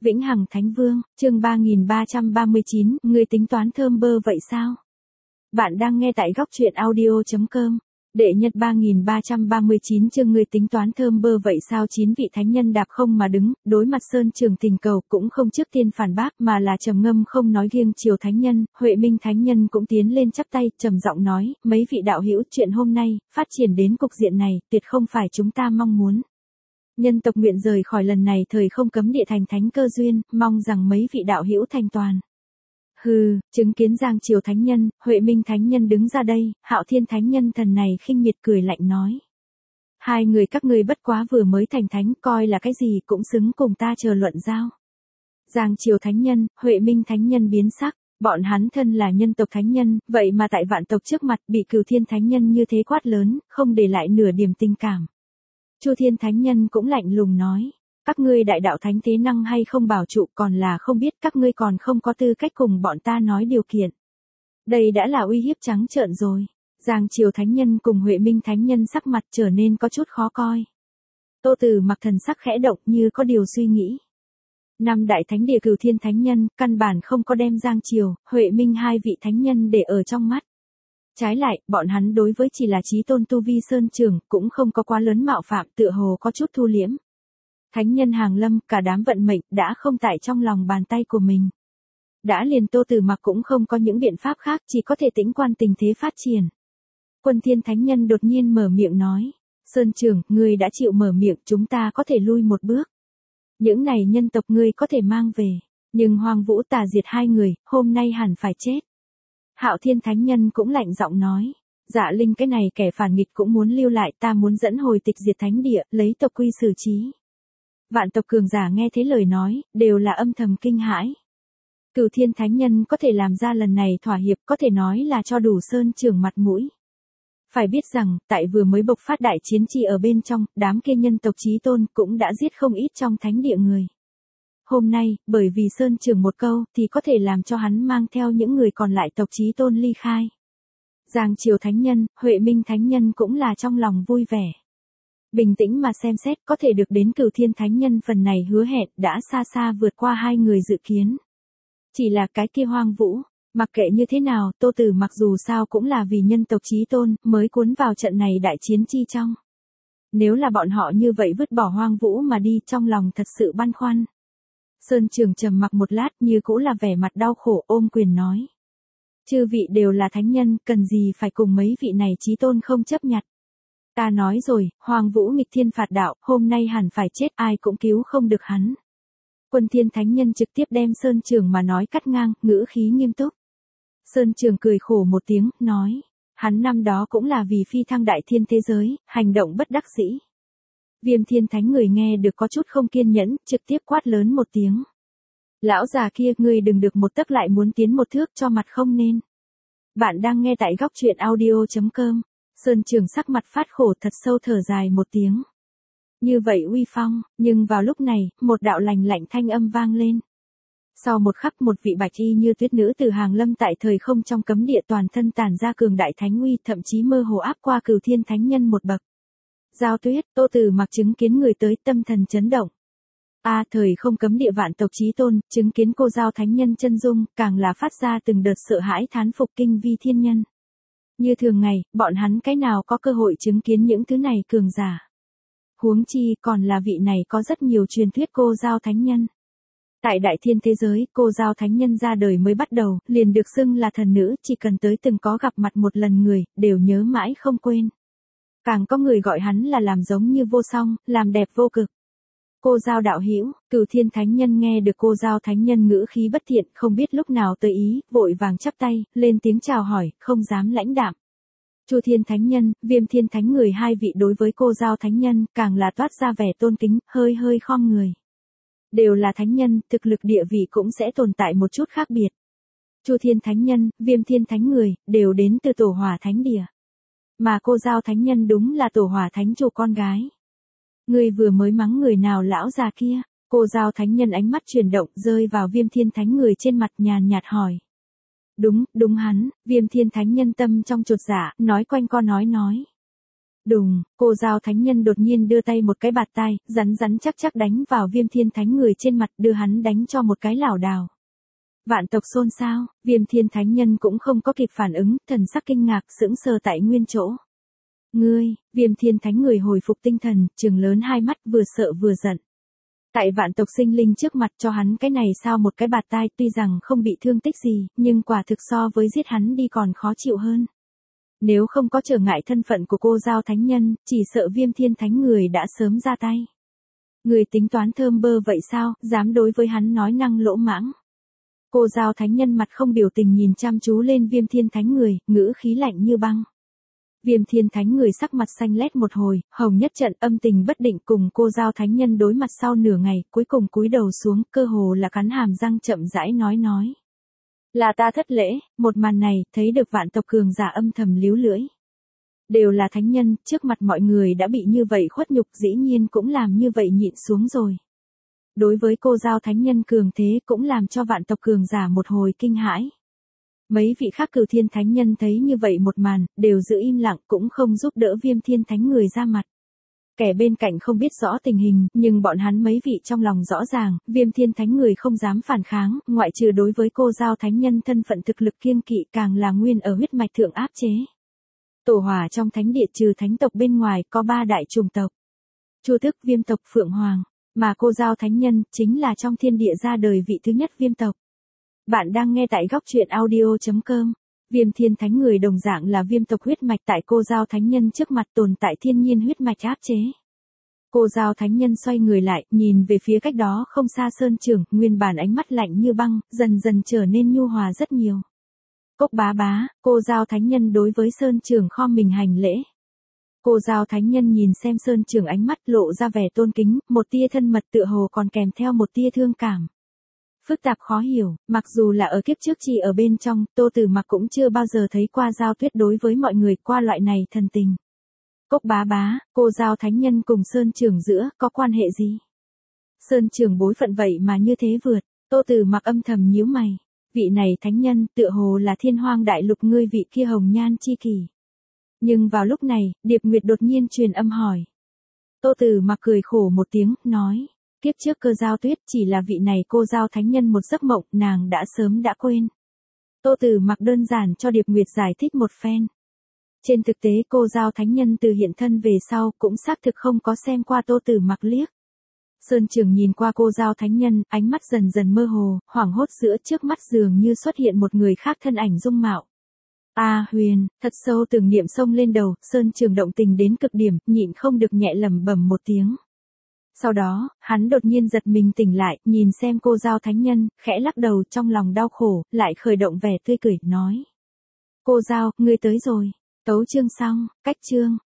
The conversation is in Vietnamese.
Vĩnh Hằng Thánh Vương, chương 3339, ngươi tính toán thơm bơ vậy sao? Bạn đang nghe tại góc truyện audio.com. Đệ nhật 3339 chương ngươi tính toán thơm bơ vậy sao? 9 vị thánh nhân đạp không mà đứng, đối mặt Sơn Trường Tình cầu cũng không trước tiên phản bác mà là trầm ngâm không nói. Riêng Triều Thánh Nhân, Huệ Minh Thánh Nhân cũng tiến lên chắp tay, trầm giọng nói, mấy vị đạo hữu, chuyện hôm nay, phát triển đến cục diện này, tuyệt không phải chúng ta mong muốn. Nhân tộc nguyện rời khỏi lần này thời không cấm địa thành thánh cơ duyên, mong rằng mấy vị đạo hữu thành toàn. Hừ, chứng kiến Giang Triều Thánh Nhân, Huệ Minh Thánh Nhân đứng ra đây, Hạo Thiên Thánh Nhân thần này khinh miệt cười lạnh nói. Hai người các ngươi bất quá vừa mới thành thánh, coi là cái gì cũng xứng cùng ta chờ luận giao. Giang Triều Thánh Nhân, Huệ Minh Thánh Nhân biến sắc, bọn hắn thân là nhân tộc thánh nhân, vậy mà tại vạn tộc trước mặt bị Cửu Thiên Thánh Nhân như thế quát lớn, không để lại nửa điểm tình cảm. Chu Thiên Thánh Nhân cũng lạnh lùng nói, các ngươi đại đạo thánh thế năng hay không bảo trụ, còn là không biết các ngươi còn không có tư cách cùng bọn ta nói điều kiện. Đây đã là uy hiếp trắng trợn rồi. Giang Triều Thánh Nhân cùng Huệ Minh Thánh Nhân sắc mặt trở nên có chút khó coi. Tô Tử Mặc thần sắc khẽ động như có điều suy nghĩ. Năm đại thánh địa Cửu Thiên Thánh Nhân, căn bản không có đem Giang Triều, Huệ Minh hai vị thánh nhân để ở trong mắt. Trái lại, bọn hắn đối với chỉ là chí tôn tu vi Sơn Trường, cũng không có quá lớn mạo phạm, tựa hồ có chút thu liễm. Thánh nhân hàng lâm, cả đám vận mệnh, đã không tại trong lòng bàn tay của mình. Đã liền Tô Tử Mặc cũng không có những biện pháp khác, chỉ có thể tĩnh quan tình thế phát triển. Quân Thiên Thánh Nhân đột nhiên mở miệng nói, Sơn Trường, ngươi đã chịu mở miệng, chúng ta có thể lui một bước. Những này nhân tộc ngươi có thể mang về, nhưng Hoang Vũ Tà diệt hai người, hôm nay hẳn phải chết. Hạo Thiên Thánh Nhân cũng lạnh giọng nói, Dạ Linh cái này kẻ phản nghịch cũng muốn lưu lại, ta muốn dẫn hồi tịch diệt thánh địa, lấy tộc quy xử trí. Vạn tộc cường giả nghe thế lời nói, đều là âm thầm kinh hãi. Cửu Thiên Thánh Nhân có thể làm ra lần này thỏa hiệp, có thể nói là cho đủ Sơn Trường mặt mũi. Phải biết rằng, tại vừa mới bộc phát đại chiến chi ở bên trong, đám kia nhân tộc chí tôn cũng đã giết không ít trong thánh địa người. Hôm nay, bởi vì Sơn Trường một câu, thì có thể làm cho hắn mang theo những người còn lại tộc chí tôn ly khai. Giang Triều Thánh Nhân, Huệ Minh Thánh Nhân cũng là trong lòng vui vẻ. Bình tĩnh mà xem xét, có thể được đến Cửu Thiên Thánh Nhân phần này hứa hẹn đã xa xa vượt qua hai người dự kiến. Chỉ là cái kia Hoang Vũ, mặc kệ như thế nào, Tô Tử Mặc dù sao cũng là vì nhân tộc chí tôn mới cuốn vào trận này đại chiến chi trong. Nếu là bọn họ như vậy vứt bỏ Hoang Vũ mà đi, trong lòng thật sự băn khoăn. Sơn Trường trầm mặc một lát, như cũ là vẻ mặt đau khổ, ôm quyền nói. Chư vị đều là thánh nhân, cần gì phải cùng mấy vị này chí tôn không chấp nhặt. Ta nói rồi, Hoang Vũ nghịch thiên phạt đạo, hôm nay hẳn phải chết, ai cũng cứu không được hắn. Quân Thiên Thánh Nhân trực tiếp đem Sơn Trường mà nói cắt ngang, ngữ khí nghiêm túc. Sơn Trường cười khổ một tiếng, nói, hắn năm đó cũng là vì phi thăng đại thiên thế giới, hành động bất đắc dĩ. Viêm Thiên Thánh người nghe được có chút không kiên nhẫn, trực tiếp quát lớn một tiếng. Lão già kia, ngươi đừng được một tấc lại muốn tiến một thước, cho mặt không nên. Bạn đang nghe tại góc truyện audio.com. Sơn Trường sắc mặt phát khổ, thật sâu thở dài một tiếng. Như vậy uy phong, nhưng vào lúc này, một đạo lành lạnh thanh âm vang lên. Sau một khắc, một vị bạch y như tuyết nữ từ hàng lâm tại thời không trong cấm địa, toàn thân tản ra cường đại thánh uy, thậm chí mơ hồ áp qua Cửu Thiên Thánh Nhân một bậc. Giao Tuyết, Tô Tử Mặc chứng kiến người tới, tâm thần chấn động. Thời không cấm địa vạn tộc chí tôn, chứng kiến cô Giao Thánh Nhân chân dung, càng là phát ra từng đợt sợ hãi thán phục kinh vi thiên nhân. Như thường ngày, bọn hắn cái nào có cơ hội chứng kiến những thứ này cường giả. Huống chi, còn là vị này có rất nhiều truyền thuyết cô Giao Thánh Nhân. Tại đại thiên thế giới, cô Giao Thánh Nhân ra đời mới bắt đầu, liền được xưng là thần nữ, chỉ cần tới từng có gặp mặt một lần người, đều nhớ mãi không quên. Càng có người gọi hắn là làm giống như vô song, làm đẹp vô cực. Cô Giao đạo hữu, Cửu Thiên Thánh Nhân nghe được cô Giao Thánh Nhân ngữ khí bất thiện, không biết lúc nào tới ý, vội vàng chắp tay, lên tiếng chào hỏi, không dám lãnh đạm. Chu Thiên Thánh Nhân, Viêm Thiên Thánh người hai vị đối với cô Giao Thánh Nhân, càng là toát ra vẻ tôn kính, hơi hơi khom người. Đều là thánh nhân, thực lực địa vị cũng sẽ tồn tại một chút khác biệt. Chu Thiên Thánh Nhân, Viêm Thiên Thánh người, đều đến từ Tổ Hỏa Thánh địa. Mà cô Giao Thánh Nhân đúng là Tổ Hỏa Thánh chủ con gái. Ngươi vừa mới mắng người nào lão già kia? Cô Giao Thánh Nhân ánh mắt chuyển động, rơi vào Viêm Thiên Thánh người trên mặt, nhàn nhạt hỏi. Đúng hắn, Viêm Thiên Thánh Nhân tâm trong chột dạ, nói quanh co nói. Đùng, cô Giao Thánh Nhân đột nhiên đưa tay một cái bạt tai, rắn rắn chắc chắc đánh vào Viêm Thiên Thánh Người trên mặt, đưa hắn đánh cho một cái lảo đảo. Vạn tộc xôn xao, Viêm Thiên Thánh Nhân cũng không có kịp phản ứng, thần sắc kinh ngạc sững sờ tại nguyên chỗ. Ngươi, Viêm Thiên Thánh Người hồi phục tinh thần, trừng lớn hai mắt vừa sợ vừa giận. Tại vạn tộc sinh linh trước mặt cho hắn cái này sao một cái bạt tai, tuy rằng không bị thương tích gì, nhưng quả thực so với giết hắn đi còn khó chịu hơn. Nếu không có trở ngại thân phận của cô Giao Thánh Nhân, chỉ sợ Viêm Thiên Thánh Người đã sớm ra tay. Người tính toán thơm bơ vậy sao, dám đối với hắn nói năng lỗ mãng. Cô Giao Thánh Nhân mặt không biểu tình nhìn chăm chú lên Viêm Thiên Thánh Người, ngữ khí lạnh như băng. Viêm Thiên Thánh Người sắc mặt xanh lét một hồi, hồng nhất trận âm tình bất định cùng cô Giao Thánh Nhân đối mặt sau nửa ngày, cuối cùng cúi đầu xuống, cơ hồ là cắn hàm răng chậm rãi nói. Là ta thất lễ, một màn này, thấy được vạn tộc cường giả âm thầm líu lưỡi. Đều là thánh nhân, trước mặt mọi người đã bị như vậy khuất nhục dĩ nhiên cũng làm như vậy nhịn xuống rồi. Đối với cô Giao Thánh Nhân cường thế cũng làm cho vạn tộc cường giả một hồi kinh hãi. Mấy vị khác Cửu Thiên Thánh Nhân thấy như vậy một màn, đều giữ im lặng cũng không giúp đỡ Viêm Thiên Thánh Người ra mặt. Kẻ bên cạnh không biết rõ tình hình, nhưng bọn hắn mấy vị trong lòng rõ ràng, Viêm Thiên Thánh Người không dám phản kháng, ngoại trừ đối với cô Giao Thánh Nhân thân phận thực lực kiêng kỵ càng là nguyên ở huyết mạch thượng áp chế. Tổ hỏa trong thánh địa trừ thánh tộc bên ngoài có 3 đại chủng tộc. Chu Tước Viêm tộc Phượng Hoàng, mà cô Giao Thánh Nhân chính là trong thiên địa ra đời vị thứ nhất Viêm tộc. Bạn đang nghe tại góc truyện audio.com. Viêm Thiên Thánh Người đồng dạng là Viêm tộc huyết mạch tại cô Giao Thánh Nhân trước mặt tồn tại thiên nhiên huyết mạch áp chế. Cô Giao Thánh Nhân xoay người lại, nhìn về phía cách đó không xa Sơn Trưởng, nguyên bản ánh mắt lạnh như băng, dần dần trở nên nhu hòa rất nhiều. Cốc bá bá, cô Giao Thánh Nhân đối với Sơn Trưởng khom mình hành lễ. Cô Giao Thánh Nhân nhìn xem Sơn Trưởng ánh mắt lộ ra vẻ tôn kính, một tia thân mật tựa hồ còn kèm theo một tia thương cảm. Phức tạp khó hiểu, mặc dù là ở kiếp trước chi ở bên trong, Tô Tử Mặc cũng chưa bao giờ thấy qua Giao Tuyết đối với mọi người qua loại này thần tình. Cốc bá bá, cô Giao Thánh Nhân cùng Sơn Trưởng giữa có quan hệ gì? Sơn Trưởng bối phận vậy mà như thế vượt, Tô Tử Mặc âm thầm nhíu mày. Vị này thánh nhân tựa hồ là Thiên Hoang Đại Lục ngươi vị kia hồng nhan chi kỷ. Nhưng vào lúc này, Điệp Nguyệt đột nhiên truyền âm hỏi. Tô Tử Mặc cười khổ một tiếng, nói. Kiếp trước Cơ Giao Tuyết chỉ là vị này cô Giao Thánh Nhân một giấc mộng, nàng đã sớm đã quên. Tô Tử Mặc đơn giản cho Điệp Nguyệt giải thích một phen. Trên thực tế cô Giao Thánh Nhân từ hiện thân về sau cũng xác thực không có xem qua Tô Tử Mặc liếc. Sơn Trưởng nhìn qua cô Giao Thánh Nhân, ánh mắt dần dần mơ hồ, hoảng hốt giữa trước mắt dường như xuất hiện một người khác thân ảnh dung mạo. Huyền, thật sâu tưởng niệm xông lên đầu, Sơn Trưởng động tình đến cực điểm, nhịn không được nhẹ lẩm bẩm một tiếng. Sau đó, hắn đột nhiên giật mình tỉnh lại, nhìn xem cô Giao Thánh Nhân, khẽ lắc đầu trong lòng đau khổ, lại khởi động vẻ tươi cười, nói. Cô Giao, ngươi tới rồi. Tấu chương xong, cách chương.